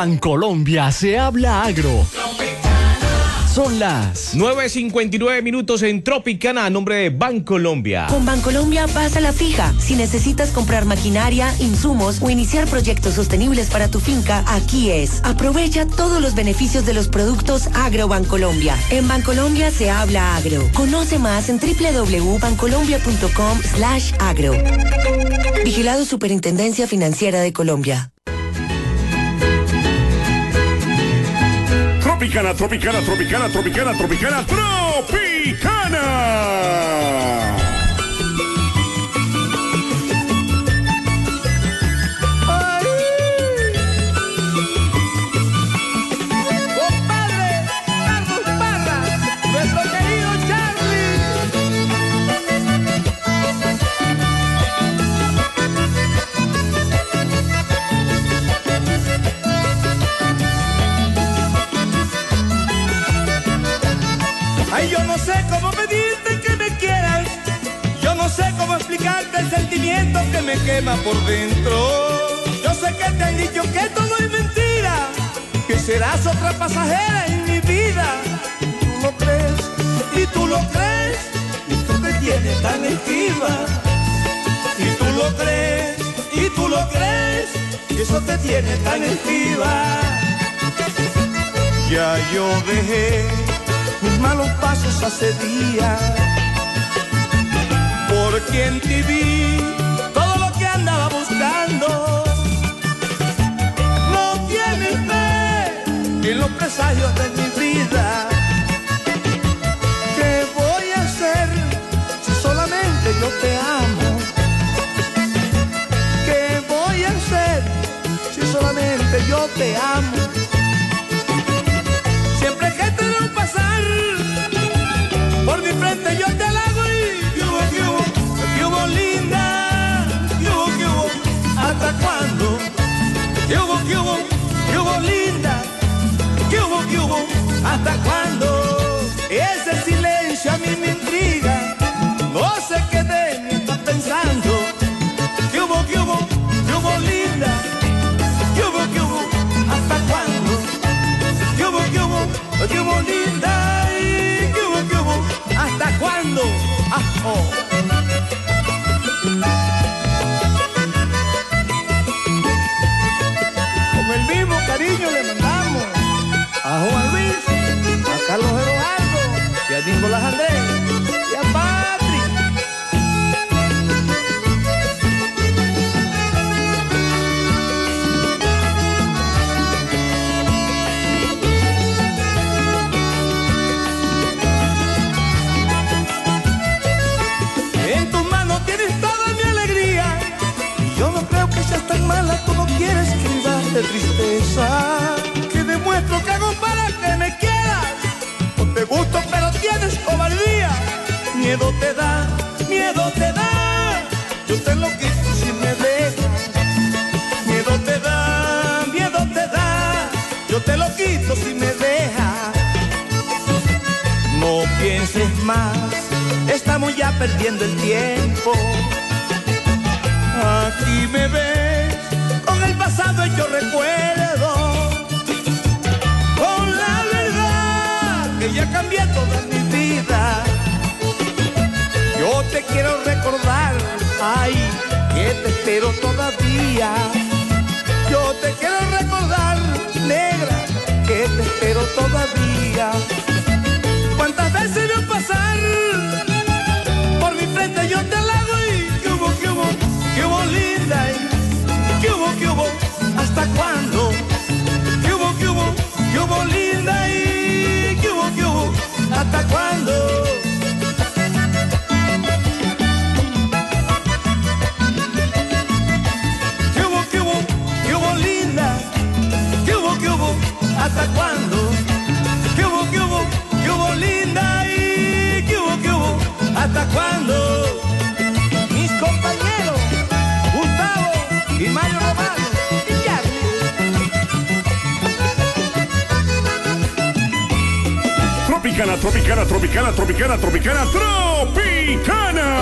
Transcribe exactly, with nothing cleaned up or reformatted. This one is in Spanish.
Bancolombia se habla agro. Son las nueve cincuenta y nueve minutos en Tropicana a nombre de Bancolombia. Con Bancolombia vas a la fija. Si necesitas comprar maquinaria, insumos o iniciar proyectos sostenibles para tu finca, aquí es. Aprovecha todos los beneficios de los productos Agro Bancolombia. En Bancolombia se habla agro. Conoce más en doble u doble u doble u punto bancolombia punto com slash agro. Vigilado Superintendencia Financiera de Colombia. Tropicana, Tropicana, Tropicana, Tropicana, Tropicana, Tropicana. Ay, yo no sé cómo pedirte que me quieras. Yo no sé cómo explicarte el sentimiento que me quema por dentro. Yo sé que te han dicho que todo es mentira, que serás otra pasajera en mi vida. Tú lo crees y tú lo crees, y tú te tienes tan esquiva. Y tú lo crees y tú lo crees, y eso te tiene tan esquiva. Ya yo dejé mis malos pasos hace días, porque en ti vi todo lo que andaba buscando. No tienes fe en los presagios de mi vida. ¿Qué voy a hacer si solamente yo te amo? ¿Qué voy a hacer si solamente yo te amo? Siempre que te veo pasar por mi frente yo te halago y ¿qué hubo, qué hubo, qué hubo linda? ¿Qué hubo, qué hubo? ¿Hasta cuándo? ¿Qué hubo, qué hubo, qué hubo linda? ¿Qué hubo, qué hubo? ¿Hasta cuándo? Ese silencio a mí me intriga, no sé qué de mí estás pensando. ¿Qué hubo, qué hubo, qué hubo linda? ¿Qué hubo, qué hubo? ¿Hasta cuándo? ¿Qué hubo, qué hubo, qué hubo linda? ¿Y qué hubo, qué hubo? ¿Hasta cuándo? Ah, oh. Con el mismo cariño le mandamos a Juan Luis, a Carlos Eduardo y a Nicolás Andrés y a Patrick. En tus manos tienes toda mi alegría, y yo no creo que seas tan mala como quieres que vivas de tristeza. Que demuestro que hago para que me quieras, no te gusto pero tienes cobardía. Miedo te da, miedo te da, yo te lo quito si me dejas. Miedo te da, miedo te da, yo te lo quito si me dejas. No pienses más, estamos ya perdiendo el tiempo. Aquí me ves con el pasado hecho recuerdo, con la verdad que ya cambié toda mi vida. Yo te quiero recordar, ay, que te espero todavía. Yo te quiero recordar, negra, que te espero todavía. ¿Cuántas veces veo pasar por mi frente yo te halago y qué hubo, qué hubo, qué hubo linda? Y qué hubo, qué hubo, ¿hasta cuándo? ¿Qué hubo, qué hubo, qué hubo linda? Y qué hubo, qué hubo, ¿hasta cuándo? ¿Qué hubo, qué hubo, qué hubo linda? ¿Qué hubo, qué hubo, hasta cuándo? ¿Qué hubo, qué hubo, qué hubo linda? Y qué hubo, qué hubo, ¿hasta cuándo? Mis compañeros Gustavo y Mario Romano y Charlie. Tropicana, Tropicana, Tropicana, Tropicana, Tropicana, Tropicana.